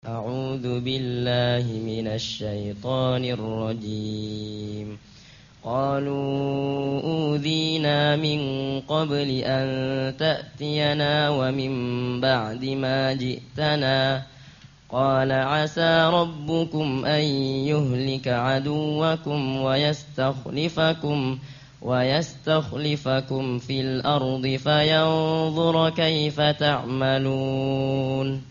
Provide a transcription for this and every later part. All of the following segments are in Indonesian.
أعوذ بالله من الشيطان الرجيم قالوا أوذينا من قبل أن تأتينا ومن بعد ما جئتنا قال عسى ربكم أن يهلك عدوكم ويستخلفكم في الأرض فينظر كيف تعملون.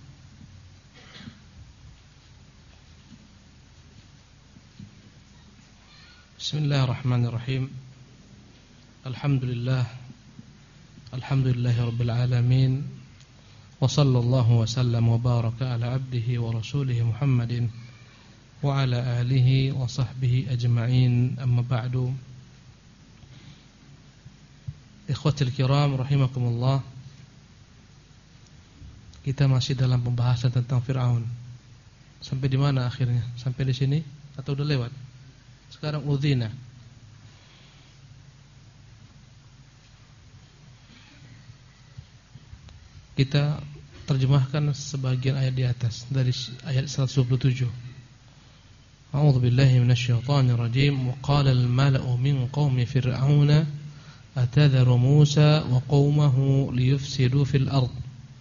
Bismillahirrahmanirrahim. Alhamdulillah Rabbil alamin. Wa sallallahu wa sallam wa baraka ala abdihi wa rasulih Muhammadin wa ala alihi wa sahbihi ajma'in. Amma ba'du. Ikhwatil kiram rahimakumullah. Kita masih dalam pembahasan tentang Fir'aun. Sampai di mana akhirnya? Sampai di sini atau udah lewat? Sekarang udhina. Kita terjemahkan sebagian ayat di atas dari ayat 127. A'udzu billahi minasyaitonir rajim. Wa qala al-mala'u min qaumi fir'auna atadharu Musa wa qaumahu liyufsidu fil ard.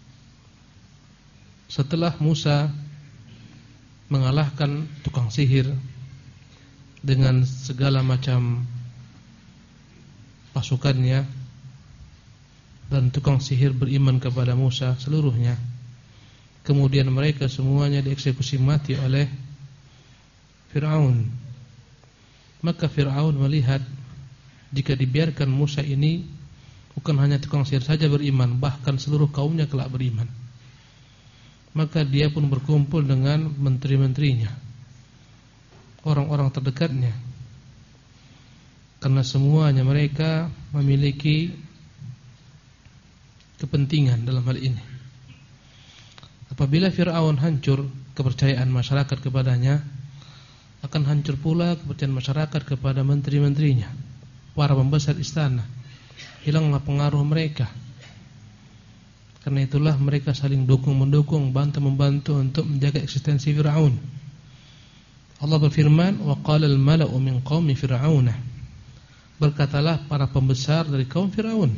Setelah Musa mengalahkan tukang sihir dengan segala macam pasukannya, dan tukang sihir beriman kepada Musa seluruhnya. Kemudian mereka semuanya dieksekusi mati oleh Fir'aun. Maka Fir'aun melihat jika dibiarkan Musa ini, bukan hanya tukang sihir saja beriman, bahkan seluruh kaumnya kelak beriman. Maka dia pun berkumpul dengan menteri-menterinya, orang-orang terdekatnya, karena semuanya mereka memiliki kepentingan dalam hal ini. Apabila Fir'aun hancur kepercayaan masyarakat kepadanya, akan hancur pula kepercayaan masyarakat kepada menteri-menterinya, para pembesar istana. Hilanglah pengaruh mereka. Karena itulah mereka saling dukung-mendukung, bantu-membantu untuk menjaga eksistensi Fir'aun. Allah berfirman, wa qala al-mala'u min qaumi fir'auna. Berkatalah para pembesar dari kaum Fir'aun,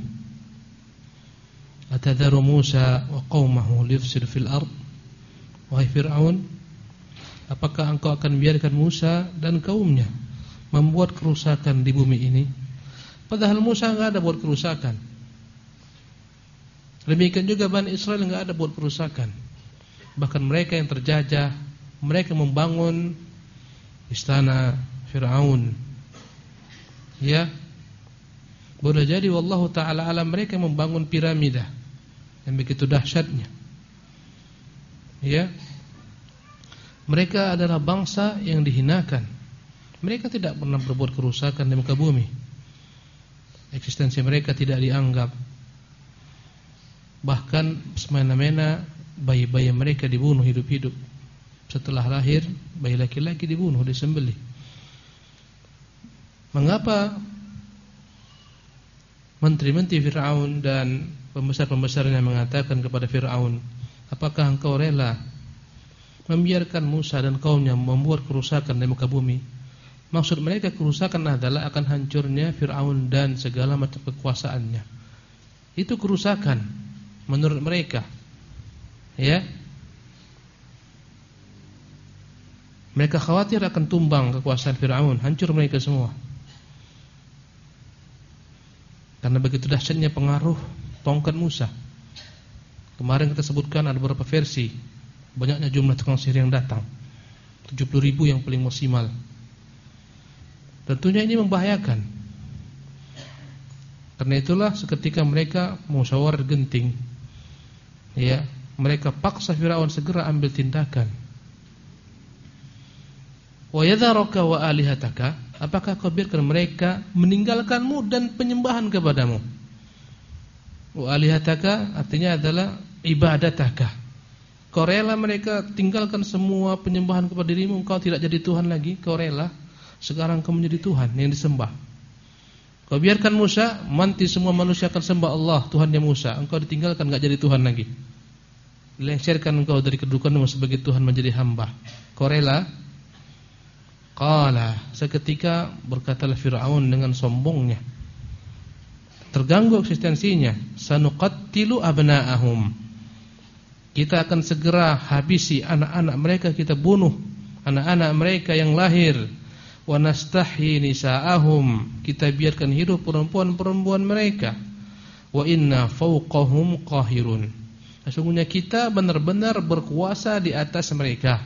atadharu Musa wa qaumahu liyufsidu fil ard. Wahai Fir'aun, apakah engkau akan biarkan Musa dan kaumnya membuat kerusakan di bumi ini? Padahal Musa enggak ada buat kerusakan. Demikian juga Bani Israel enggak ada buat kerusakan. Bahkan mereka yang terjajah, mereka membangun istana Fir'aun. Ya, boleh jadi wallahu ta'ala alam mereka membangun piramida yang begitu dahsyatnya. Ya, mereka adalah bangsa yang dihinakan. Mereka tidak pernah berbuat kerusakan di muka bumi. Eksistensi mereka tidak dianggap. Bahkan semena-mena bayi-bayi mereka dibunuh hidup-hidup. Setelah lahir, bayi laki-laki dibunuh, disembelih. Mengapa menteri-menteri Fir'aun dan pembesar-pembesarnya mengatakan kepada Fir'aun, apakah engkau rela membiarkan Musa dan kaumnya membuat kerusakan di muka bumi? Maksud mereka kerusakan adalah akan hancurnya Fir'aun dan segala macam kekuasaannya. Itu kerusakan menurut mereka. Ya, mereka khawatir akan tumbang kekuasaan Fir'aun, hancur mereka semua. Karena begitu dahsyatnya pengaruh tongkat Musa. Kemarin kita sebutkan ada beberapa versi, banyaknya jumlah tukang sihir yang datang, 70.000 yang paling maksimal. Tentunya ini membahayakan. Karena itulah seketika mereka musyawarah genting, ya, mereka paksa Fir'aun segera ambil tindakan. Wa yadharaka wa alihataka, apakah kau biarkan mereka meninggalkanmu dan penyembahan kepadamu? Wa alihataka artinya adalah ibadataka. Kau rela mereka tinggalkan semua penyembahan kepada dirimu, engkau tidak jadi Tuhan lagi, kau rela sekarang kau menjadi Tuhan yang disembah. Kau biarkan Musa, nanti semua manusia akan sembah Allah, Tuhannya Musa, engkau ditinggalkan enggak jadi Tuhan lagi. dilengsarkan engkau dari kedudukanmu sebagai Tuhan menjadi hamba. Kau rela? Qala, seketika berkatalah Fir'aun dengan sombongnya, terganggu eksistensinya, sanuqattilu abna'ahum, kita akan segera habisi anak-anak mereka, kita bunuh anak-anak mereka yang lahir, wa nastahyi nisa'ahum, kita biarkan hidup perempuan-perempuan mereka, wa inna fawqahum qahirun, sesungguhnya kita benar-benar berkuasa di atas mereka.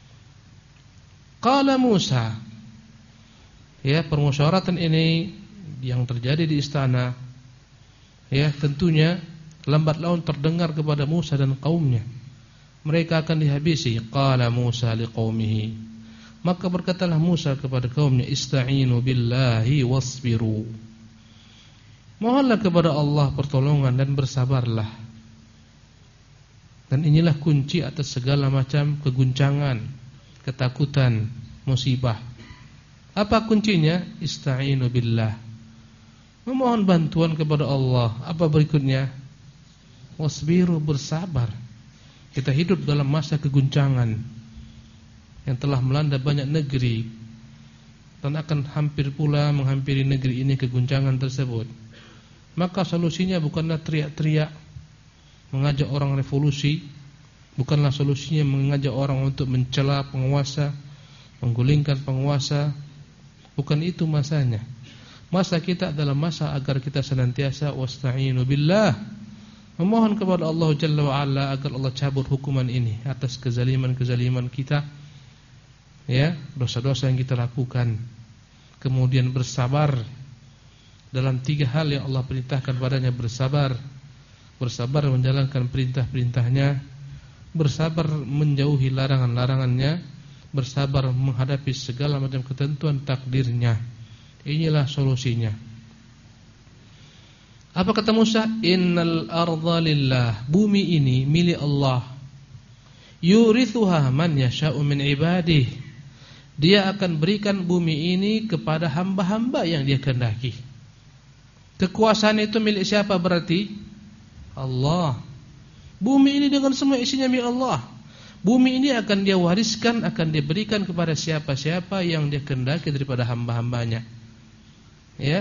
Qala Musa, ya, permusyawaratan ini yang terjadi di istana, ya, tentunya lambat laun terdengar kepada Musa dan kaumnya. Mereka akan dihabisi. Qala Musa liqaumihi, maka berkatalah Musa kepada kaumnya, ista'inu billahi wasbiru, mohonlah kepada Allah pertolongan dan bersabarlah. Dan inilah kunci atas segala macam keguncangan, ketakutan, musibah. Apa kuncinya? Ista'inu billah, memohon bantuan kepada Allah. Apa berikutnya? Wasbiru, bersabar. Kita hidup dalam masa keguncangan yang telah melanda banyak negeri, dan akan hampir pula menghampiri negeri ini keguncangan tersebut. Maka solusinya bukanlah teriak-teriak mengajak orang revolusi, bukanlah solusinya mengajak orang untuk mencela penguasa, menggulingkan penguasa. Bukan itu masanya. Masa kita adalah masa agar kita senantiasa wasta'inu billah, memohon kepada Allah Jalla wa'ala agar Allah cabut hukuman ini atas kezaliman-kezaliman kita, ya, dosa-dosa yang kita lakukan. Kemudian bersabar dalam 3 hal yang Allah perintahkan padanya. Bersabar menjalankan perintah-perintahnya, bersabar menjauhi larangan-larangannya, bersabar menghadapi segala macam ketentuan takdirnya. Inilah solusinya. Apa kata Musa? Innal arda lillah, bumi ini milik Allah. Yurithuha man yasha'u min ibadih, dia akan berikan bumi ini kepada hamba-hamba yang dia kehendaki. Kekuasaan itu milik siapa berarti? Allah. Bumi ini dengan semua isinya milik Allah. Bumi ini akan dia wariskan, akan dia berikan kepada siapa-siapa yang dia kehendaki daripada hamba-hambanya. Ya.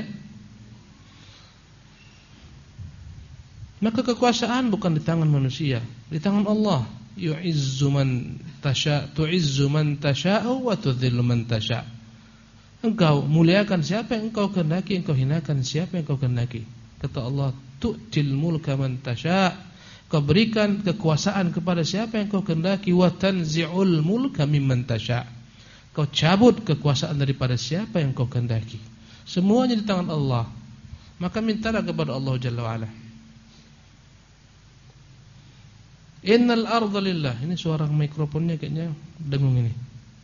Maka kekuasaan bukan di tangan manusia, di tangan Allah. Yu'izzu man tasha, tu'izzu man tasha'u wa tudhillu man tasha'. Engkau muliakan siapa yang engkau kehendaki, engkau hinakan siapa yang engkau kehendaki. Kata Allah, tu'til mulka man tasha', kau berikan kekuasaan kepada siapa yang kau kehendaki, wa tanzi'ul mulka mimman tasha', kau cabut kekuasaan daripada siapa yang kau kehendaki. Semuanya di tangan Allah. Maka mintalah kepada Allah Jalla wa'ala. Innal arda lillah. Ini suara mikrofonnya kayaknya dengung ini.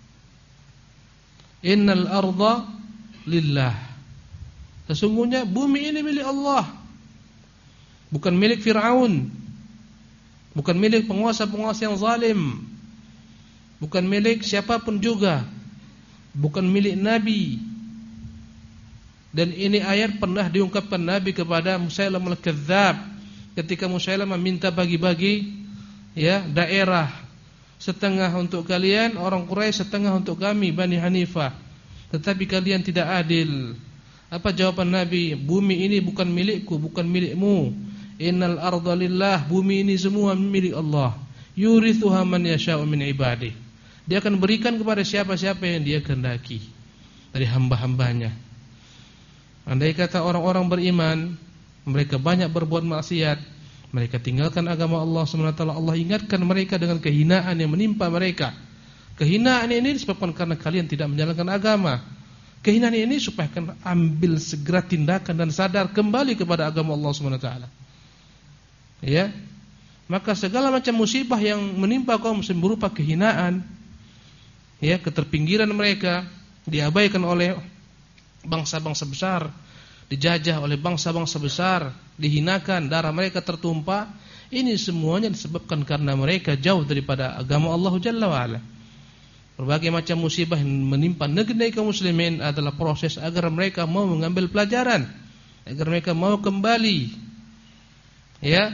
Innal arda lillah, sesungguhnya bumi ini milik Allah, bukan milik Fir'aun, bukan milik penguasa-penguasa yang zalim, bukan milik siapapun juga, bukan milik Nabi. Dan ini ayat pernah diungkapkan Nabi kepada Musailamah al-Kadzdzab, ketika Musailamah minta bagi-bagi, ya, daerah, setengah untuk kalian orang Quraisy, setengah untuk kami Bani Hanifah, tetapi kalian tidak adil. Apa jawaban Nabi? Bumi ini bukan milikku, bukan milikmu. Innal arda lillah, bumi ini semua milik Allah. Yurithuha man yasha'u min ibadih, dia akan berikan kepada siapa-siapa yang dia kehendaki dari hamba-hambanya. Andai kata orang-orang beriman, mereka banyak berbuat maksiat, mereka tinggalkan agama Allah SWT, Allah ingatkan mereka dengan kehinaan yang menimpa mereka. Kehinaan ini disebabkan karena kalian tidak menjalankan agama. Kehinaan ini supaya kalian ambil segera tindakan dan sadar kembali kepada agama Allah SWT. Ya, maka segala macam musibah yang menimpa kaum muslim berupa kehinaan, ya, keterpinggiran mereka, diabaikan oleh bangsa-bangsa besar, dijajah oleh bangsa-bangsa besar, dihinakan, darah mereka tertumpah. Ini semuanya disebabkan karena mereka jauh daripada agama Allah Jalla wa'ala. Berbagai macam musibah yang menimpa negeri kaum muslimin adalah proses agar mereka mau mengambil pelajaran, agar mereka mau kembali, ya,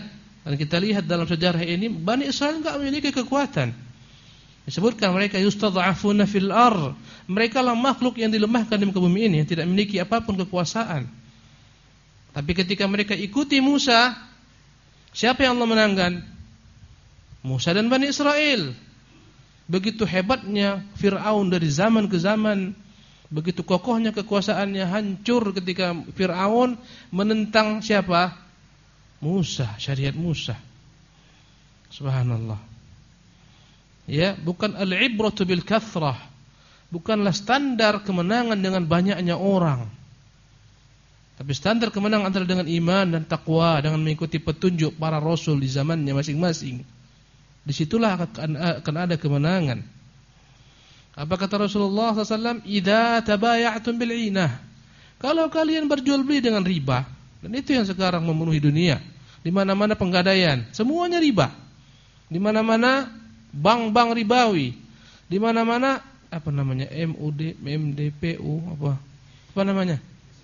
Dan kita lihat dalam sejarah ini Bani Israil enggak memiliki kekuatan. Disebutkan mereka yustad'afuna fil ardh. Mereka lah makhluk yang dilemahkan di muka bumi ini, yang tidak memiliki apapun kekuasaan. Tapi ketika mereka ikuti Musa, siapa yang Allah menangkan? Musa dan Bani Israil. Begitu hebatnya Fir'aun dari zaman ke zaman, begitu kokohnya kekuasaannya, hancur ketika Fir'aun menentang siapa? Musa, syariat Musa. Subhanallah. Ya, bukan al-ibratu bil kathrah. Bukanlah standar kemenangan dengan banyaknya orang. Tapi standar kemenangan adalah dengan iman dan takwa, dengan mengikuti petunjuk para rasul di zamannya masing-masing. Disitulah akan ada kemenangan. Apa kata Rasulullah SAW? Idza tabaya'tum bil 'inah. Kalau kalian berjual beli dengan riba, dan itu yang sekarang memenuhi dunia. Di mana-mana penggadaian, semuanya riba. Di mana-mana bank-bank ribawi. Di mana-mana apa namanya? MUD, MDPU apa? Apa namanya?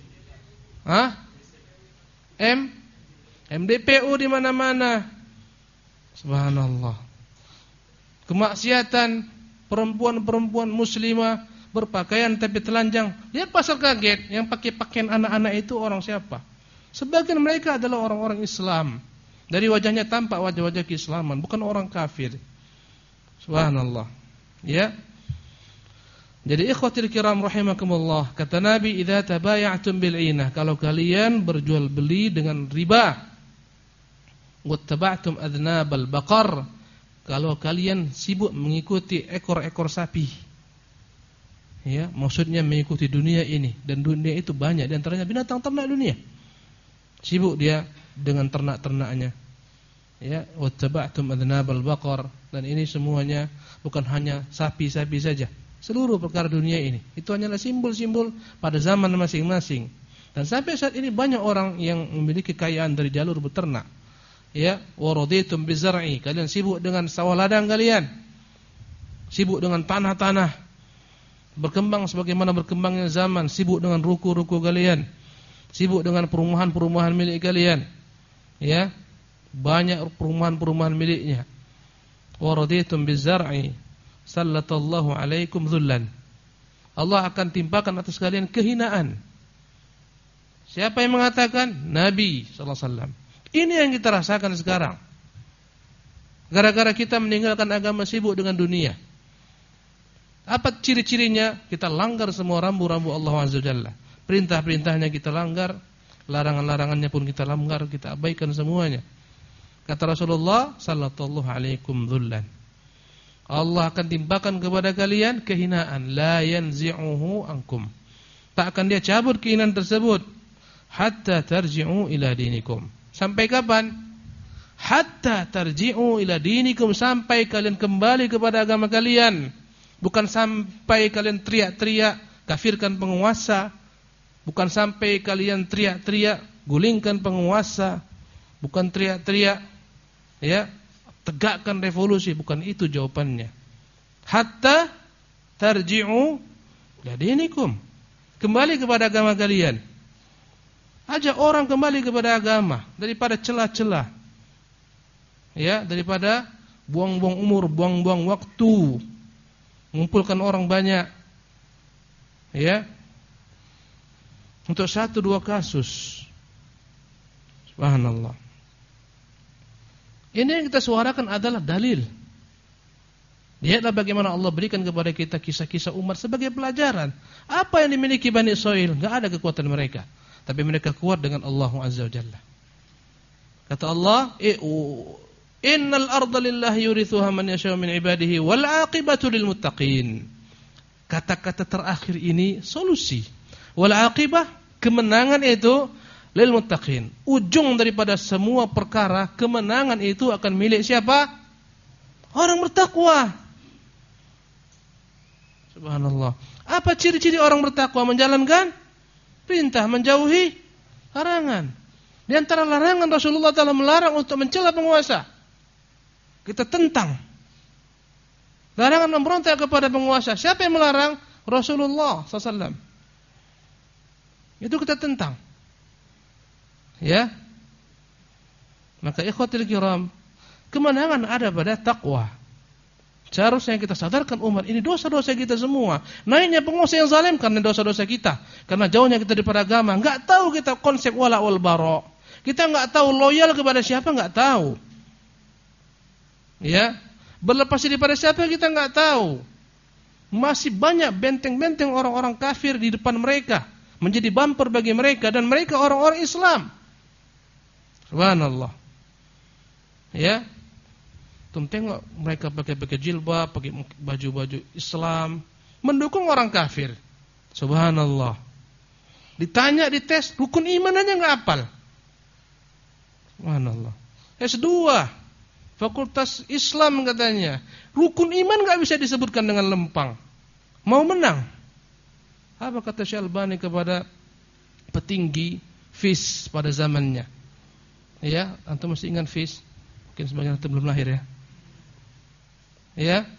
MDPU di mana-mana. Subhanallah. Kemaksiatan, perempuan-perempuan muslimah berpakaian tapi telanjang. Lihat pasar kaget, yang pakai pakaian anak-anak itu orang siapa? Sebagian mereka adalah orang-orang Islam. Dari wajahnya tampak wajah-wajah keislaman, bukan orang kafir. Subhanallah. Ya. Jadi ikhwatil kiram rahimakumullah, kata Nabi, idza tabaya'tum bil 'inah, kalau kalian berjual beli dengan riba, wattaba'tum adnabal baqar, kalau kalian sibuk mengikuti ekor-ekor sapi. Ya, maksudnya mengikuti dunia ini, dan dunia itu banyak, di antaranya binatang ternak dunia. Sibuk dia dengan ternak-ternaknya. Ya, wattaba'tum adnabal baqar, dan ini semuanya bukan hanya sapi-sapi saja. Seluruh perkara dunia ini itu hanyalah simbol-simbol pada zaman masing-masing. Dan sampai saat ini banyak orang yang memiliki kekayaan dari jalur beternak. Ya, waraditum bizar'i, kalian sibuk dengan sawah ladang kalian. Sibuk dengan tanah-tanah. Berkembang sebagaimana berkembangnya zaman, sibuk dengan ruku-ruku kalian. Sibuk dengan perumahan-perumahan milik kalian. Ya, banyak perumahan-perumahan miliknya. Waraditum bizar'i, sallatallahu alaikum dhullan. Allah akan timpakan atas kalian kehinaan. Siapa yang mengatakan? Nabi sallallahu alaihi wasallam. Ini yang kita rasakan sekarang. Gara-gara kita meninggalkan agama, sibuk dengan dunia. Apa ciri-cirinya? Kita langgar semua rambu-rambu Allah Azza wa Jalla. Perintah-perintahnya kita langgar, larangan-larangannya pun kita langgar, kita abaikan semuanya. Kata Rasulullah sallallahu alaikum dhullan. Allah akan timpakan kepada kalian kehinaan, la yanzi'uhu ankum. Tak akan dia cabut kehinaan tersebut hatta tarji'u ila dinikum. Sampai kapan? Hatta tarji'u ila dinikum, sampai kalian kembali kepada agama kalian. Bukan sampai kalian teriak-teriak kafirkan penguasa, bukan sampai kalian teriak-teriak gulingkan penguasa, bukan teriak-teriak ya tegakkan revolusi, bukan itu jawabannya. Hatta tarji'u ila dinikum, kembali kepada agama kalian. Ajak orang kembali kepada agama daripada celah-celah. Ya, daripada buang-buang umur, buang-buang waktu, mengumpulkan orang banyak. Ya. Untuk 1-2 kasus. Subhanallah. Ini yang kita suarakan adalah dalil. Lihatlah bagaimana Allah berikan kepada kita kisah-kisah umat sebagai pelajaran. Apa yang dimiliki Bani Israil? Enggak ada kekuatan mereka, tapi mereka kuat dengan Allah Azza wa Jalla. Kata Allah, innal arda lillahi yurithuha man yasha'u min ibadihi wal 'aqibatu lil muttaqin. Kata-kata terakhir ini solusi. Wal 'aqibah, kemenangan itu lil muttaqin. Ujung daripada semua perkara, kemenangan itu akan milik siapa? Orang bertakwa. Subhanallah. Apa ciri-ciri orang bertakwa? Menjalankan perintah, menjauhi larangan. Di antara larangan, Rasulullah telah melarang untuk mencela penguasa. Kita tentang. Larangan memberontak kepada penguasa. Siapa yang melarang? Rasulullah SAW. Itu kita tentang. Ya. Maka ikhwatul kiram, kemenangan ada pada takwa. Seharusnya kita sadarkan umat ini dosa-dosa kita semua. Naiknya penguasa yang zalim karena dosa-dosa kita, karena jauhnya kita daripada agama. Enggak tahu kita konsep wala wal bara. Kita enggak tahu loyal kepada siapa, enggak tahu. Ya, berlepas diri pada siapa kita enggak tahu. Masih banyak benteng-benteng orang-orang kafir di depan mereka, menjadi bumper bagi mereka, dan mereka orang-orang Islam. Subhanallah. Ya. Tum tengok mereka pakai jilbab, pakai baju-baju Islam, mendukung orang kafir. Subhanallah. Ditanya, dites, rukun iman aja enggak hafal. Subhanallah. S2, Fakultas Islam katanya. Rukun iman enggak bisa disebutkan dengan lempang. Mau menang. Apa kata Syekh Albani kepada petinggi FIS pada zamannya? Ya, antum masih ingat FIS? Mungkin sebagian antum belum lahir ya. Ya.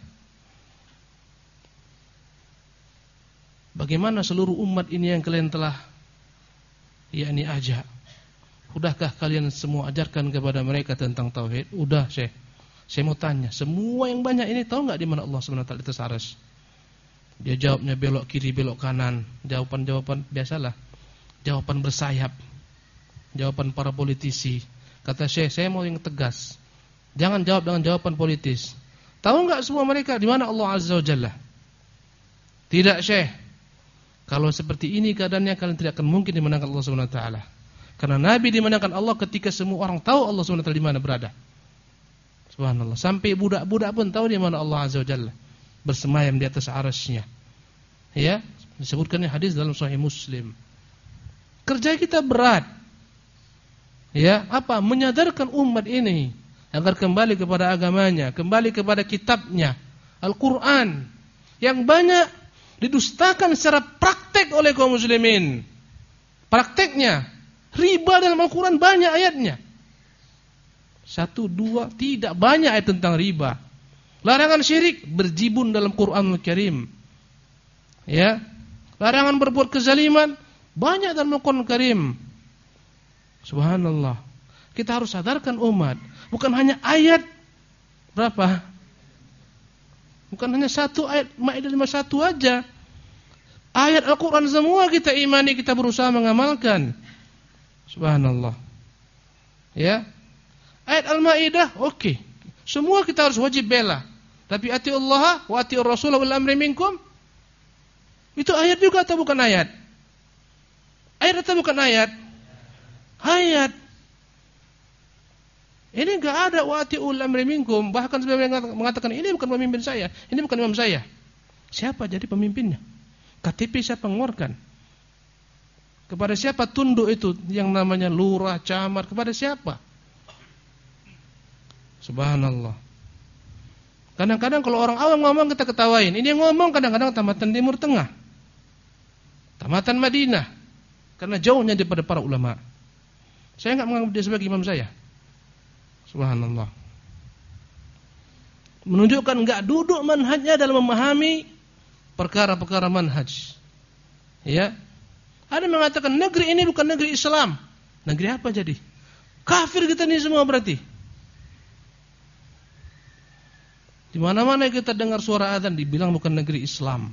Bagaimana seluruh umat ini yang kalian telah yakni ajak? Udahkah kalian semua ajarkan kepada mereka tentang tauhid? Udah, Syekh. Saya mau tanya, semua yang banyak ini tahu enggak di mana Allah Subhanahu wa taala di atas arsy? Dia jawabnya belok kiri, belok kanan. Jawaban-jawaban biasalah. Jawaban bersayap. Jawaban para politisi. Kata Syekh, saya mau yang tegas. Jangan jawab dengan jawaban politis. Tahu enggak semua mereka di mana Allah Azza wa Jalla? Tidak, Syekh. Kalau seperti ini keadaannya, kalian tidak akan mungkin dimenangkan Allah Subhanahu wa taala. Karena Nabi dimenangkan Allah ketika semua orang tahu Allah Subhanahu wa taala di mana berada. Subhanallah. Sampai budak-budak pun tahu di mana Allah Azza wa Jalla bersemayam di atas arasy-Nya. Ya, disebutkannya hadis dalam Sahih Muslim. Kerja kita berat. Ya, apa? Menyadarkan umat ini agar kembali kepada agamanya, kembali kepada kitabnya, Al-Quran, yang banyak didustakan secara praktek oleh kaum muslimin. Prakteknya, riba dalam Al-Quran banyak ayatnya. 1, 2, tidak banyak ayat tentang riba. Larangan syirik berjibun dalam Quranul Karim. Ya, larangan berbuat kezaliman banyak dalam Al-Quranul Karim. Subhanallah. Kita harus sadarkan umat. Bukan hanya ayat berapa? Bukan hanya 1 ayat Maidah 51 aja. Ayat Al-Quran semua kita imani, kita berusaha mengamalkan. Subhanallah. Ya. Ayat Al-Maidah, oke. Semua kita harus wajib bela. Tapi atiullaha wa atiur rasul wal amri minkum. Itu ayat juga atau bukan ayat? Ayat atau bukan ayat? Ayat. Ini enggak ada wa atiul amri minkum. Bahkan sebenarnya mengatakan ini bukan pemimpin saya, ini bukan imam saya. Siapa jadi pemimpinnya? KTP siapa mengeluarkan? Kepada siapa tunduk itu yang namanya lurah, camat, kepada siapa? Subhanallah. Kadang-kadang kalau orang awam ngomong kita ketawain. Ini yang ngomong kadang-kadang tamatan Timur Tengah, tamatan Madinah, karena jauhnya daripada para ulama. Saya enggak menganggap dia sebagai imam saya. Subhanallah. Menunjukkan enggak duduk manhajnya dalam memahami perkara-perkara manhaj. Ya. Ada yang mengatakan negeri ini bukan negeri Islam. Negeri apa jadi? Kafir kita ini semua berarti. Di mana-mana kita dengar suara azan dibilang bukan negeri Islam.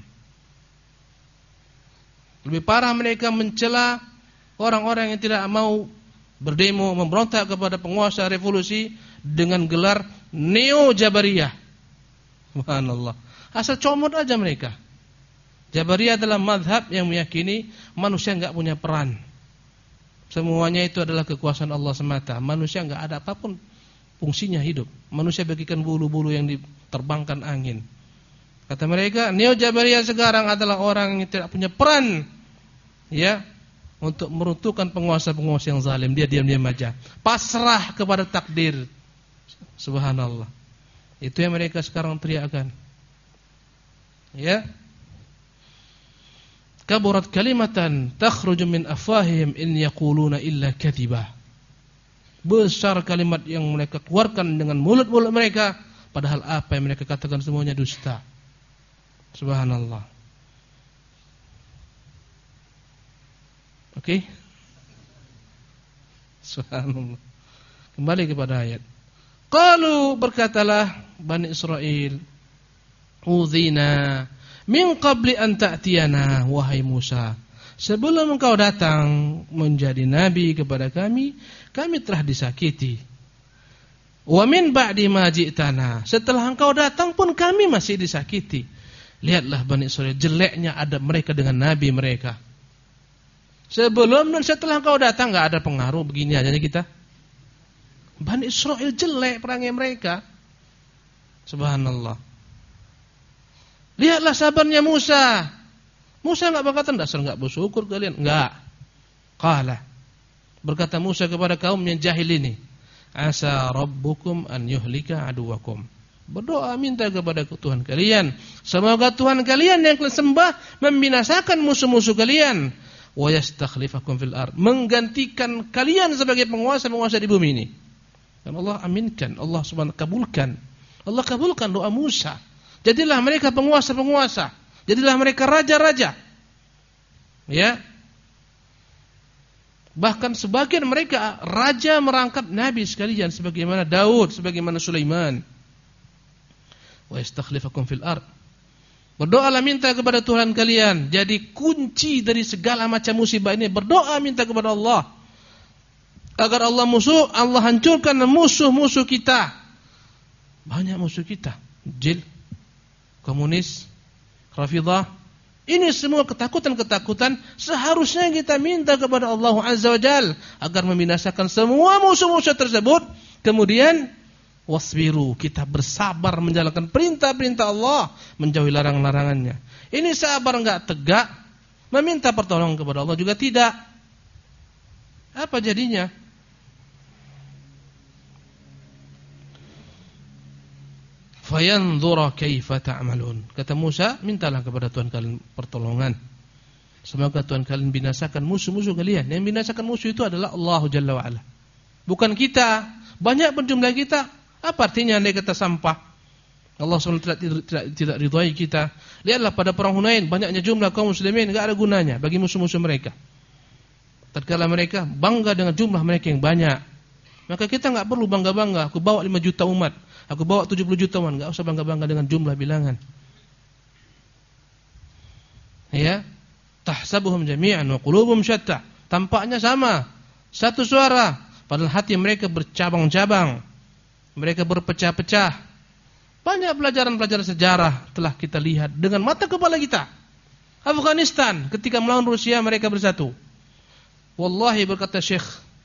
Lebih parah mereka mencela orang-orang yang tidak mau berdemo, memberontak kepada penguasa revolusi dengan gelar Neo-Jabariyah. Subhanallah. Asal comot aja mereka. Jabariyah adalah mazhab yang meyakini manusia enggak punya peran. Semuanya itu adalah kekuasaan Allah semata. Manusia enggak ada apapun fungsinya hidup. Manusia bagikan bulu-bulu yang diterbangkan angin. Kata mereka, Neo-Jabariyah sekarang adalah orang yang tidak punya peran. Ya. Untuk meruntuhkan penguasa-penguasa yang zalim. Dia diam-diam aja. Pasrah kepada takdir. Subhanallah. Itu yang mereka sekarang teriakkan. Ya. Kaburat kalimatan takhruju min afwahihim in yaquluna illa kadhiba. Besar kalimat yang mereka keluarkan dengan mulut-mulut mereka, padahal apa yang mereka katakan semuanya dusta. Subhanallah. Oke. Subhanallah. Kembali kepada ayat. Qalu, berkatalah Bani Israel, Udzina min qabli an ta'tiyana, wahai Musa, sebelum engkau datang menjadi nabi kepada kami telah disakiti. Wa min ba'di ma ji'tana, setelah engkau datang pun kami masih disakiti. Lihatlah Bani Israel, jeleknya adab mereka dengan nabi mereka. Sebelum dan setelah engkau datang enggak ada pengaruh, begini aja kita. Bani Israel jelek perangai mereka. Subhanallah. Lihatlah sabarnya Musa. Musa enggak berkata dasar enggak bersyukur kalian, enggak. Qala, berkata Musa kepada kaum yang jahil ini, asa rabbukum an yuhlika aduwakum. Berdoa minta kepada Tuhan kalian, semoga Tuhan kalian yang kalian sembah membinasakan musuh-musuh kalian, wa yastakhlifakum fil ard, menggantikan kalian sebagai penguasa-penguasa di bumi ini. Dan Allah aminkan, Allah subhanahu kabulkan. Allah kabulkan doa Musa. Jadilah mereka penguasa-penguasa, jadilah mereka raja-raja. Ya. Bahkan sebagian mereka raja merangkap nabi sekalian, sebagaimana Daud, sebagaimana Sulaiman. Wa yastakhlifakum fil ard. Berdoalah minta kepada Tuhan kalian. Jadi kunci dari segala macam musibah ini, berdoa minta kepada Allah agar Allah hancurkan musuh-musuh kita. Banyak musuh kita, jil, komunis, Rafidah. Ini semua ketakutan-ketakutan seharusnya kita minta kepada Allah Azza wa Jalla agar membinasakan semua musuh-musuh tersebut. Kemudian wasbiru, kita bersabar menjalankan perintah-perintah Allah, menjauhi larangan-larangannya. Ini sabar enggak tegak, meminta pertolongan kepada Allah juga tidak. Apa jadinya? Fayanzura kaifa ta'malun. Kata Musa, mintalah kepada Tuhan kalian pertolongan. Semoga Tuhan kalian binasakan musuh-musuh kalian. Yang binasakan musuh itu adalah Allah Jalla wa Ala. Bukan kita. Banyak pun jumlah kita. Apa artinya andai kata sampah? Allah SWT tidak ridhai kita. Lihatlah pada perang Hunain, banyaknya jumlah kaum muslimin, enggak ada gunanya bagi musuh-musuh mereka. Tatkala mereka bangga dengan jumlah mereka yang banyak, maka kita enggak perlu bangga-bangga. Aku bawa 5 juta umat, aku bawa 70 juta umat, enggak usah bangga-bangga dengan jumlah bilangan. Ya, tahsabuhum jami'an wa qulubuhum syatta. Tampaknya sama, satu suara, padahal hati mereka bercabang-cabang. Mereka berpecah-pecah. Banyak pelajaran-pelajaran sejarah telah kita lihat dengan mata kepala kita. Afghanistan ketika melawan Rusia mereka bersatu. Wallahi, berkata Syekh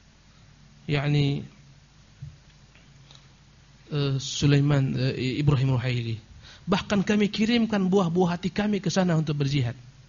Sulaiman Ibrahim Ruhaili, bahkan kami kirimkan buah-buah hati kami ke sana untuk berjihad.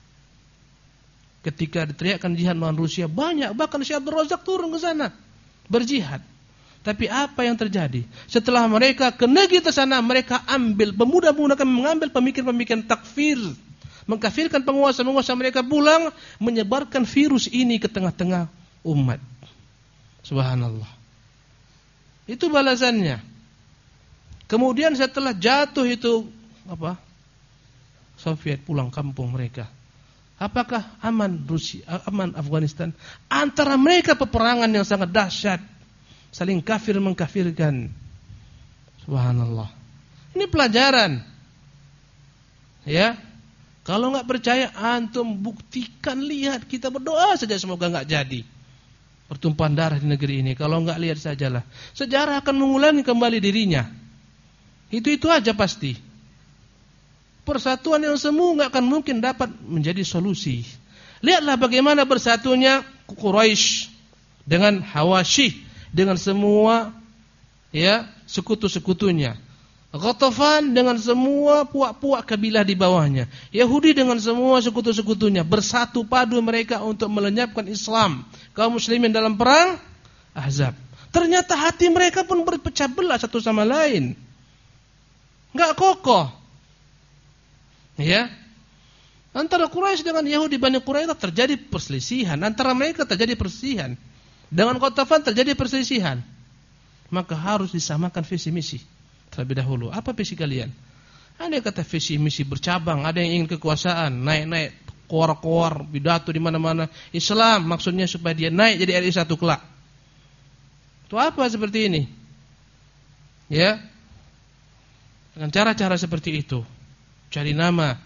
Ketika diteriakkan jihad melawan Rusia, banyak, bahkan Syekh Abdul Razak turun ke sana berjihad. Tapi apa yang terjadi? Setelah mereka ke negeri ke sana, mereka ambil, pemuda-pemuda kami mengambil pemikiran-pemikiran takfir, mengkafirkan penguasa-penguasa mereka, pulang menyebarkan virus ini ke tengah-tengah umat. Subhanallah. Itu balasannya. Kemudian setelah jatuh itu Soviet, pulang kampung mereka. Apakah aman Rusia, aman Afghanistan? Antara mereka peperangan yang sangat dahsyat, saling kafir mengkafirkan. Subhanallah. Ini pelajaran. Ya. Kalau enggak percaya, antum buktikan, lihat, kita berdoa saja semoga enggak jadi pertumpahan darah di negeri ini. Kalau enggak, lihat sajalah. Sejarah akan mengulangi kembali dirinya. Itu aja pasti. Persatuan yang semu enggak akan mungkin dapat menjadi solusi. Lihatlah bagaimana bersatunya Quraisy dengan Hawasyi, dengan semua sekutu-sekutunya. Ghatafan dengan semua puak-puak kabilah di bawahnya. Yahudi dengan semua sekutu-sekutunya. Bersatu padu mereka untuk melenyapkan Islam, kaum muslimin dalam perang Ahzab. Ternyata hati mereka pun berpecah belah satu sama lain. Enggak kokoh. Ya. Antara Quraisy dengan Yahudi Bani Quraidah terjadi perselisihan. Antara mereka terjadi perselisihan. Dengan Ghatafan terjadi perselisihan. Maka harus disamakan visi misi terlebih dahulu. Apa visi kalian? Ada yang kata visi misi bercabang, ada yang ingin kekuasaan, naik-naik, koar-koar, pidato di mana-mana. Islam maksudnya supaya dia naik jadi RI 1 kelak. Itu apa seperti ini? Ya. Dengan cara-cara seperti itu. Cari nama.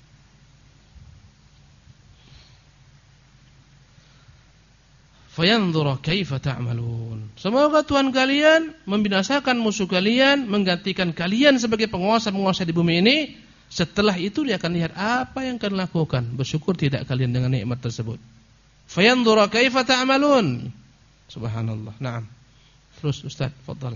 Fayanzura kaifa ta'malun. Semoga Tuhan kalian membinasakan musuh kalian, menggantikan kalian sebagai penguasa-penguasa di bumi ini. Setelah itu dia akan lihat apa yang kalian lakukan. Bersyukur tidak kalian dengan nikmat tersebut. Fayanzura kaifa ta'malun. Subhanallah. Naam. Terus Ustaz, fadhal.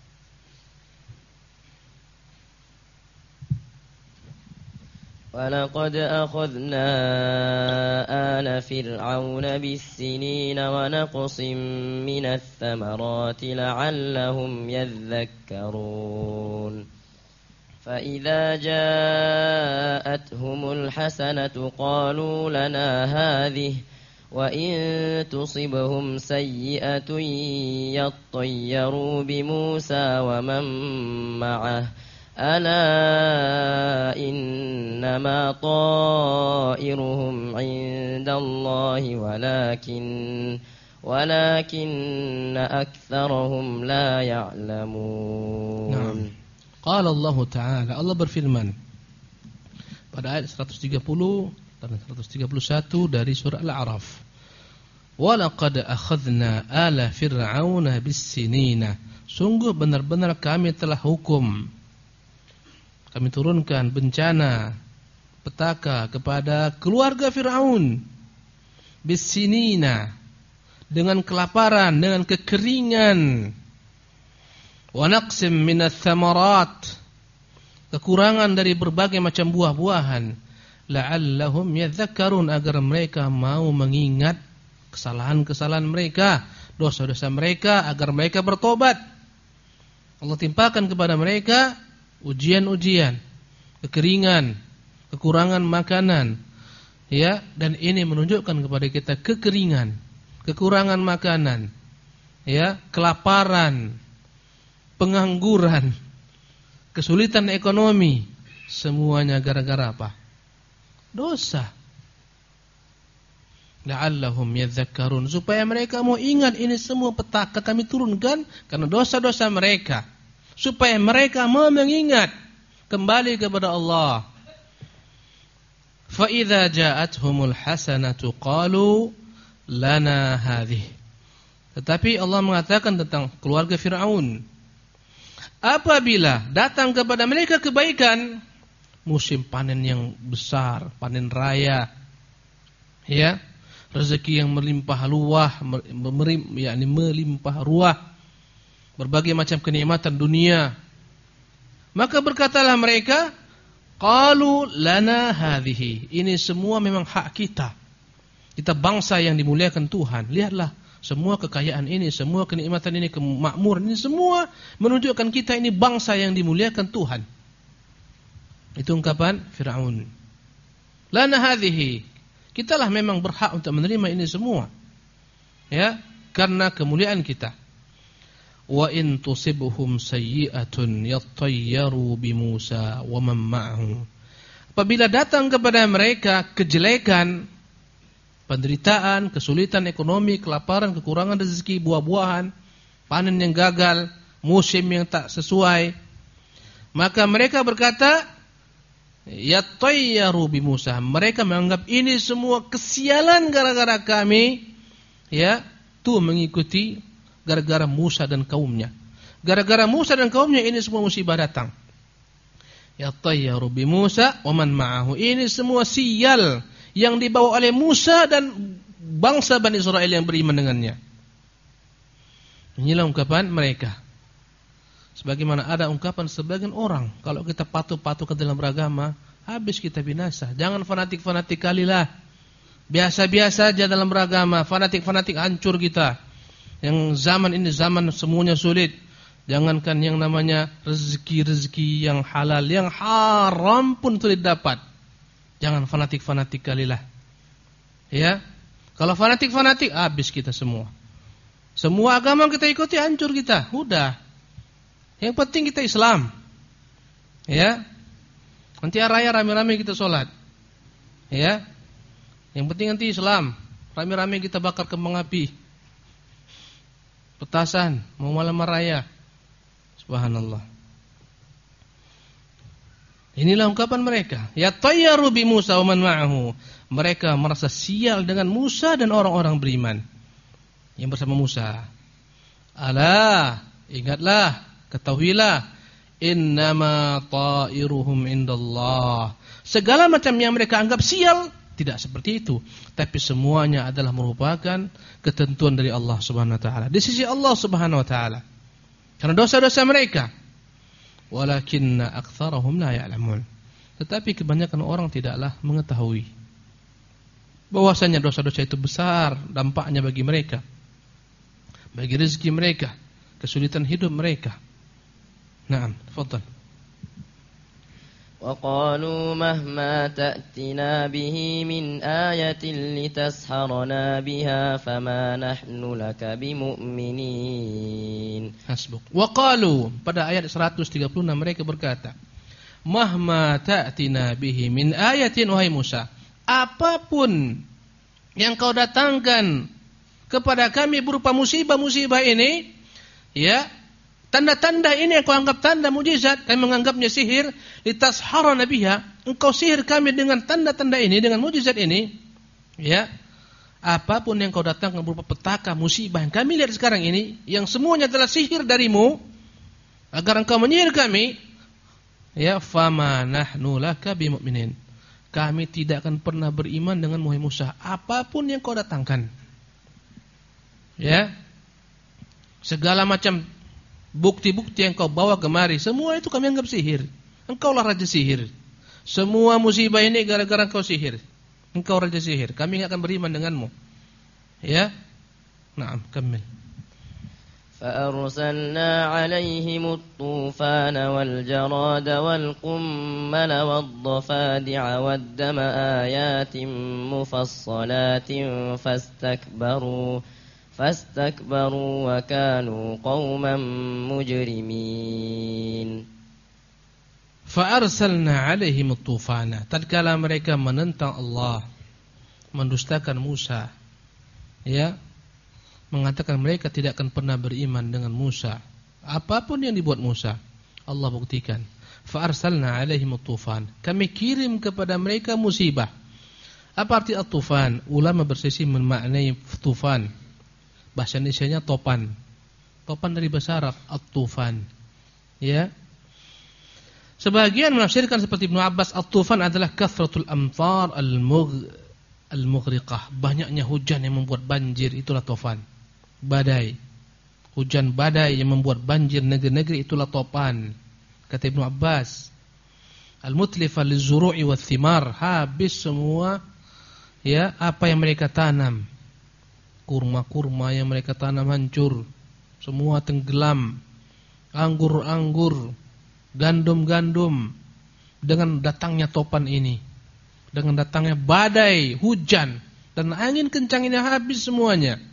ولقد أخذنا آل فرعون بالسنين ونقص من الثمرات لعلهم يذكرون فإذا جاءتهم الحسنة قالوا لنا هذه وإن تصبهم سيئة يطيروا بموسى ومن معه ألا إنما طائرهم عند الله ولكن أكثرهم لا يعلمون. نعم. قال الله تعالى, Allah berfirman pada ayat 130 dan 131 dari surah Al-A'raf. Walaqad akhadna ala fir'auna bis-sinina. Sungguh benar-benar kami telah hukum, kami turunkan bencana, petaka kepada keluarga Fir'aun. Bisinina, dengan kelaparan, dengan kekeringan. Wa naqsim minats tsamarat, kekurangan dari berbagai macam buah-buahan. La'allahum yadhakkarun, agar mereka mau mengingat kesalahan-kesalahan mereka, dosa-dosa mereka, agar mereka bertobat. Allah timpakan kepada mereka ujian-ujian, kekeringan, kekurangan makanan, ya, dan ini menunjukkan kepada kita kekeringan, kekurangan makanan, ya, kelaparan, pengangguran, kesulitan ekonomi, semuanya gara-gara apa? Dosa. La'allahum yadhakkarun, supaya mereka mau ingat ini semua petaka kami turunkan karena dosa-dosa mereka. Supaya mereka mau mengingat kembali kepada Allah. Fa idza ja'atuhumul hasanatu qalu lana hadhihi. Tetapi Allah mengatakan tentang keluarga Fir'aun, apabila datang kepada mereka kebaikan, musim panen yang besar, panen raya, ya, rezeki yang melimpah ruah, berbagai macam kenikmatan dunia, maka berkatalah mereka, qalu lana hadhihi, ini semua memang hak kita. Kita bangsa yang dimuliakan Tuhan. Lihatlah, semua kekayaan ini, semua kenikmatan ini, kemakmuran ini, semua menunjukkan kita ini bangsa yang dimuliakan Tuhan. Itu ungkapan Fir'aun. Lana hadhihi, kitalah memang berhak untuk menerima ini semua, ya, karena kemuliaan kita. Wa in tusibhum sayyi'atun yattayyaru bi Musa wa man ma'ahu. Apabila datang kepada mereka kejelekan, penderitaan, kesulitan ekonomi, kelaparan, kekurangan rezeki, buah-buahan, panen yang gagal, musim yang tak sesuai, maka mereka berkata, yattayyaru bi Musa. Mereka menganggap ini semua kesialan gara-gara kami, ya, tuh mengikuti gara-gara Musa dan kaumnya. Gara-gara Musa dan kaumnya ini semua musibah datang. Yattayyaru bi Musa wa man ma'ahu. Ini semua sial yang dibawa oleh Musa dan bangsa Bani Israel yang beriman dengannya. Inilah ungkapan mereka. Sebagaimana ada ungkapan sebagian orang, kalau kita patuh-patuh ke dalam beragama, habis kita binasa. Jangan fanatik-fanatik kalilah. Biasa-biasa aja dalam beragama, fanatik-fanatik hancur kita. Yang zaman ini zaman semuanya sulit. Jangankan yang namanya rezeki-rezeki yang halal, yang haram pun sulit dapat. Jangan fanatik-fanatik kalilah. Ya. Kalau fanatik-fanatik, habis kita semua. Semua agama kita ikuti, hancur kita. Udah. Yang penting kita Islam. Ya. Nanti raya rame-rame kita sholat. Ya. Yang penting nanti Islam. Rame-rame kita bakar kembang api. petasan, mau malam raya. Subhanallah. Inilah ungkapan mereka. Ya tayyaru bi Musa wa man ma'ahu. Mereka merasa sial dengan Musa dan orang-orang beriman yang bersama Musa. Ala, ingatlah, ketahuilah, innama ta'iruhum indallah. Segala macam yang mereka anggap sial tidak seperti itu, tapi semuanya adalah merupakan ketentuan dari Allah Subhanahu wa taala. Di sisi Allah Subhanahu wa taala. Karena dosa-dosa mereka. Walakinna aktsarahum la ya'lamun. Tetapi kebanyakan orang tidaklah mengetahui bahwasanya dosa-dosa itu besar dampaknya bagi mereka, bagi rezeki mereka, kesulitan hidup mereka. Naam, tafadhal. وقالوا مهما تأتنا به من آية لتسحرنا بها فما نحن لك بمؤمنين. Hasbuk. وقالوا, pada ayat 136 mereka berkata, mahma ta'tina bihi min ayatin, wahai Musa, apapun yang kau datangkan kepada kami berupa musibah-musibah ini, ya, tanda-tanda ini yang kau anggap tanda mujizat, kami menganggapnya sihir, litasharana biha, engkau sihir kami dengan tanda-tanda ini, dengan mujizat ini, ya. Apapun yang kau datangkan berupa petaka, musibah yang kami lihat sekarang ini, yang semuanya adalah sihir darimu, agar engkau menyihir kami, ya, fama nahnu laka bimu'minin. Kami tidak akan pernah beriman dengan Muhammad Musa, apapun yang kau datangkan. Ya. Segala macam bukti-bukti yang kau bawa kemari, semua itu kami anggap sihir. Engkaulah raja sihir. Semua musibah ini gara-gara engkau sihir. Engkau raja sihir. Kami enggak akan beriman denganmu. Ya. Naam, kamil. فأرسلنا عليهم الطوفان والجراد والقمل والضفادع والدم آيات مفصلات فاستكبروا وكانوا قوما مجرمين. فأرسلنا عليهم الطوفان. Tatkala mereka menentang Allah, mendustakan Musa, ya, mengatakan mereka tidak akan pernah beriman dengan Musa, apapun yang dibuat Musa, Allah buktikan. Fa'arsalna 'alaihim at-tufan. Kami kirim kepada mereka musibah. Apa arti at-tufan? Ulama berselisih memaknai tufan. Bahasa Indonesianya topan. Topan dari bahasa Arab at-tufan. Ya. Sebagian menafsirkan seperti Ibnu Abbas, at-tufan adalah kathratul amtar al-mughriqah. Banyaknya hujan yang membuat banjir, itulah tufan. Badai. Hujan badai yang membuat banjir negeri-negeri, itulah topan. Kata Ibnu Abbas, al-mutlifa lizuru'i wath-thimar, habis semua, ya, apa yang mereka tanam. Kurma-kurma yang mereka tanam hancur, semua tenggelam. Anggur-anggur, gandum-gandum, dengan datangnya topan ini, dengan datangnya badai, hujan dan angin kencang ini, habis semuanya.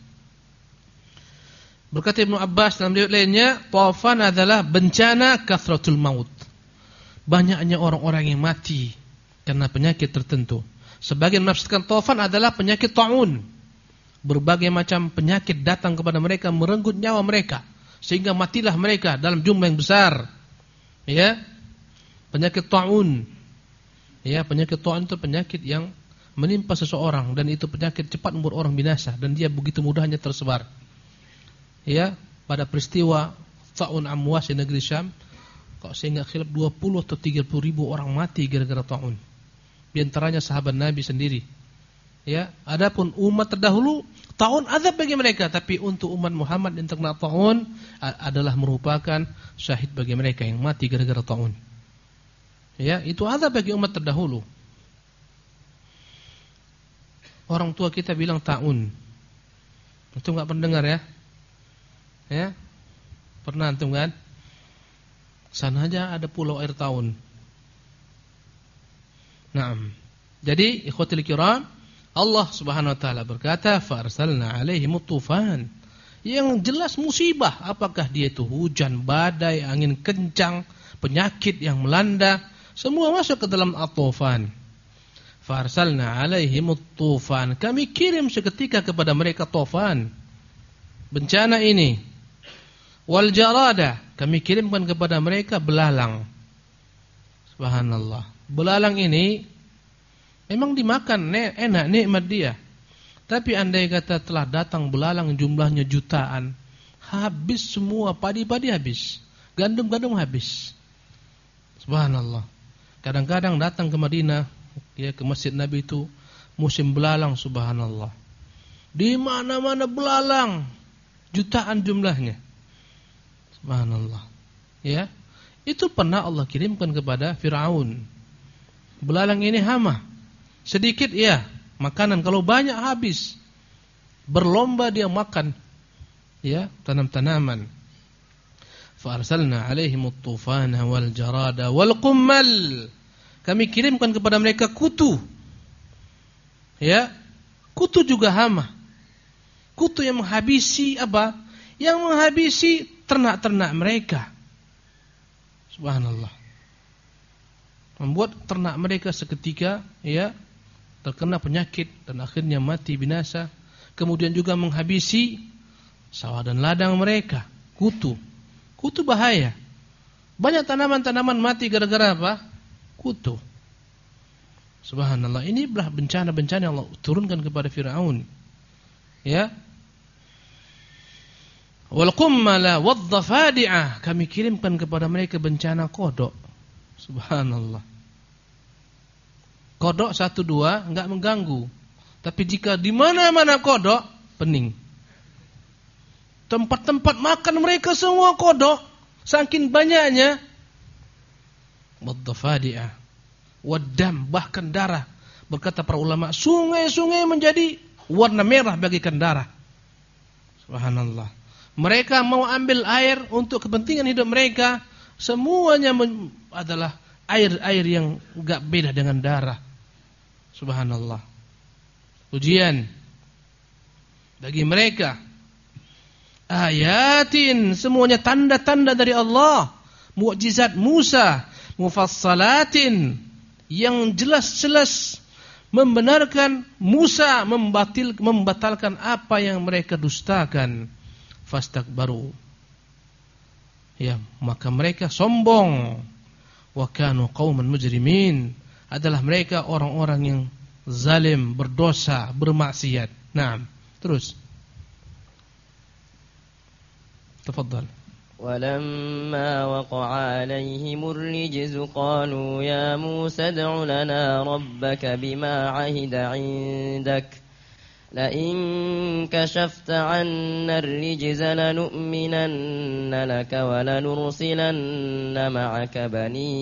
Berkata Ibnu Abbas dalam riwayat lainnya, tufan adalah bencana kathratul maut. Banyaknya orang-orang yang mati karena penyakit tertentu. Sebagian menafsirkan tufan adalah penyakit ta'un. Berbagai macam penyakit datang kepada mereka, merenggut nyawa mereka, sehingga matilah mereka dalam jumlah yang besar. Ya. Penyakit ta'un. Ya, penyakit ta'un itu penyakit yang menimpa seseorang, dan itu penyakit cepat membuat orang binasa, dan dia begitu mudahnya tersebar. Ya, pada peristiwa Ta'un Amwas di negeri Syam, kok sehingga khilaf 20 atau 30 ribu orang mati gara-gara ta'un. Di antaranya sahabat Nabi sendiri. Ya, adapun umat terdahulu, ta'un azab bagi mereka, tapi untuk umat Muhammad yang terkena ta'un adalah merupakan syahid bagi mereka yang mati gara-gara ta'un. Ya, itu azab bagi umat terdahulu. Orang tua kita bilang ta'un. Itu enggak pernah dengar ya? Ya, pernah antum kan? Sana aja ada pulau air tahun. Naam. Jadi ikhwatul kiram, Allah Subhanahu wa taala berkata, fa arsalna 'alaihim tufan. Yang jelas musibah, apakah dia itu hujan, badai, angin kencang, penyakit yang melanda, semua masuk ke dalam at-tufan. Fa arsalna 'alaihim tufan. Kami kirim seketika kepada mereka tufan. Bencana ini, Wal jarada, kami kirimkan kepada mereka belalang. Subhanallah. Belalang ini memang dimakan, enak, nikmat dia. Tapi andai kata telah datang belalang jumlahnya jutaan, habis semua, padi-padi habis, gandum-gandum habis. Subhanallah. Kadang-kadang datang ke Madinah, ya, ke Masjid Nabi itu musim belalang, subhanallah. Di mana-mana belalang, jutaan jumlahnya. Subhanallah. Ya. Itu pernah Allah kirimkan kepada Fir'aun. Belalang ini hama. Sedikit ya, makanan, kalau banyak habis. Berlomba dia makan, ya, tanam-tanaman. Fa arsalna 'alaihimut tufana wal jarada wal qummal. Kami kirimkan kepada mereka kutu. Ya, kutu juga hama. Kutu yang menghabisi apa? Yang menghabisi ternak-ternak mereka. Subhanallah. Membuat ternak mereka seketika, ya, terkena penyakit dan akhirnya mati binasa. Kemudian juga menghabisi sawah dan ladang mereka. Kutu. Kutu bahaya. Banyak tanaman-tanaman mati gara-gara apa? Kutu. Subhanallah. Ini adalah bencana-bencana yang Allah turunkan kepada Fir'aun. Ya. Wal qummala wadh-dhafadi'ah, kami kirimkan kepada mereka bencana kodok. Subhanallah. Kodok 1-2 enggak mengganggu. Tapi jika di mana-mana kodok, pening. Tempat-tempat makan mereka semua kodok, saking banyaknya. Wadh-dhafadi'ah, waddam, bahkan darah. Berkata para ulama, sungai-sungai menjadi warna merah bagikan darah. Subhanallah. Mereka mau ambil air untuk kepentingan hidup mereka, semuanya adalah air-air yang enggak beda dengan darah. Subhanallah. Ujian bagi mereka. Ayatin, semuanya tanda-tanda dari Allah. Mukjizat Musa, mufassalatin, yang jelas-jelas membenarkan Musa, membatalkan apa yang mereka dustakan. Fastakbaru, ya, maka mereka sombong. Wa kanu qauman mujrimin, adalah mereka orang-orang yang zalim, berdosa, bermaksiat. Naam, terus. Tafadhal. ولما وقع عليهم الرجز قالوا يا موسى ادع لنا ربك بما عهد عندك لئن كشفت عنا الرجز لنؤمنن لك ولنرسلن معك بني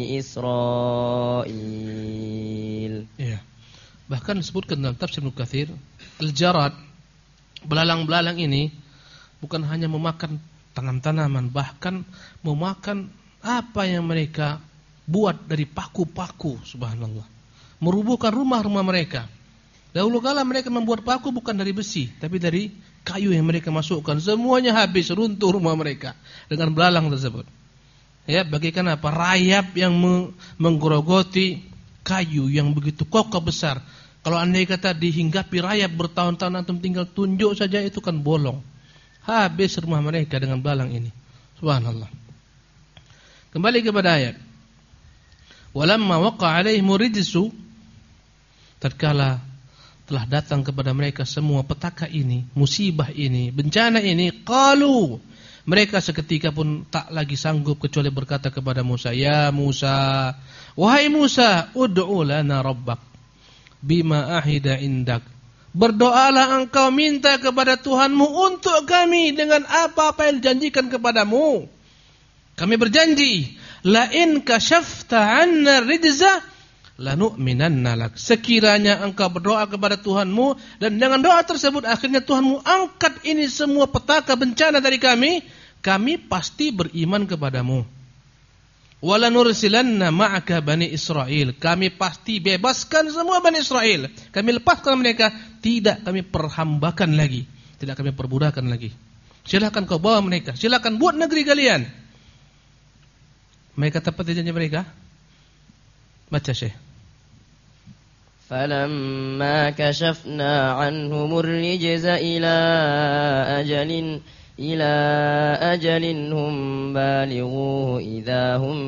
إسرائيل. Ya. Bahkan disebutkan dalam tafsir Ibnu Katsir, al-jarad, belalang-belalang ini bukan hanya memakan tanam-tanaman, bahkan memakan apa yang mereka buat dari paku-paku. Subhanallah. Merubuhkan rumah-rumah mereka. Dahulu kala mereka membuat paku bukan dari besi, tapi dari kayu yang mereka masukkan. Semuanya habis, runtuh rumah mereka dengan belalang tersebut. Ya, bagaikan apa? Rayap yang menggerogoti kayu yang begitu kokoh besar. Kalau andai kata dihinggapi rayap bertahun-tahun, antum tinggal tunjuk saja, itu kan bolong. Habis rumah mereka dengan belalang ini. Subhanallah. Kembali kepada ayat. Walamma waqa'a 'alaihim rijsu, tatkala telah datang kepada mereka semua petaka ini, musibah ini, bencana ini, qalu, mereka seketika pun tak lagi sanggup kecuali berkata kepada Musa, ya Musa, wahai Musa, ud'u lana rabbak bima ahida indak. Berdoalah engkau, minta kepada Tuhanmu untuk kami dengan apa-apa yang dijanjikan kepadamu. Kami berjanji, la in kashafta 'anna rijza lanu'minanna lak. Sekiranya engkau berdoa kepada Tuhanmu dan dengan doa tersebut akhirnya Tuhanmu angkat ini semua petaka bencana dari kami, kami pasti beriman kepadamu. Wala nursilanna ma'aka bani Israel. Kami pasti bebaskan semua Bani Israel. Kami lepaskan mereka, tidak kami perhambakan lagi, tidak kami perbudakan lagi. Silakan kau bawa mereka, silakan buat negeri kalian. Mereka tepat janji mereka. Baca Syekh. فلما كشفنا عنهم الرجز إلى أجل إلى أجل هم بالغوه إذا هم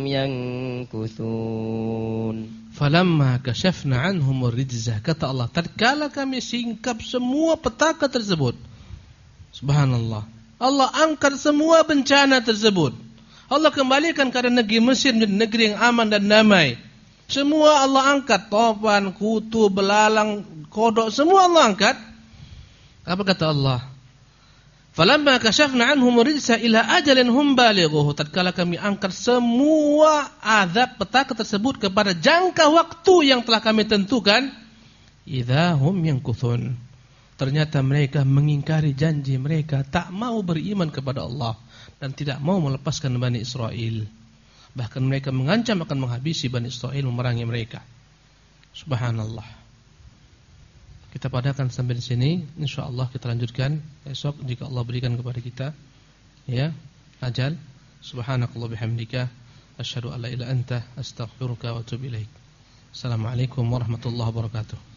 ينكثون. Falamma kashafna anhum ar-rijza, kata Allah, tatkala kami singkap semua petaka tersebut. Subhanallah. Allah angkat semua bencana tersebut. Allah kembalikan keadaan negeri Mesir menjadi negeri yang aman dan damai. Semua Allah angkat, topan, kutu, belalang, kodok, semua Allah angkat. Apa kata Allah? Falamma kashafna anhum rijsa ila ajalin hum balighuhu, tatkala kami angkat semua azab petaka tersebut kepada jangka waktu yang telah kami tentukan, idza hum yankuthun, ternyata mereka mengingkari janji mereka, tak mau beriman kepada Allah dan tidak mau melepaskan Bani Israel. Bahkan mereka mengancam akan menghabisi Bani Israel, memerangi mereka. Subhanallah. Kita padakan sampai di sini. Insyaallah kita lanjutkan esok jika Allah berikan kepada kita ya ajal. Subhanakallah bihamdika asyhadu an la ilaha illa anta astaghfiruka wa atubu ilaik. Assalamualaikum warahmatullahi wabarakatuh.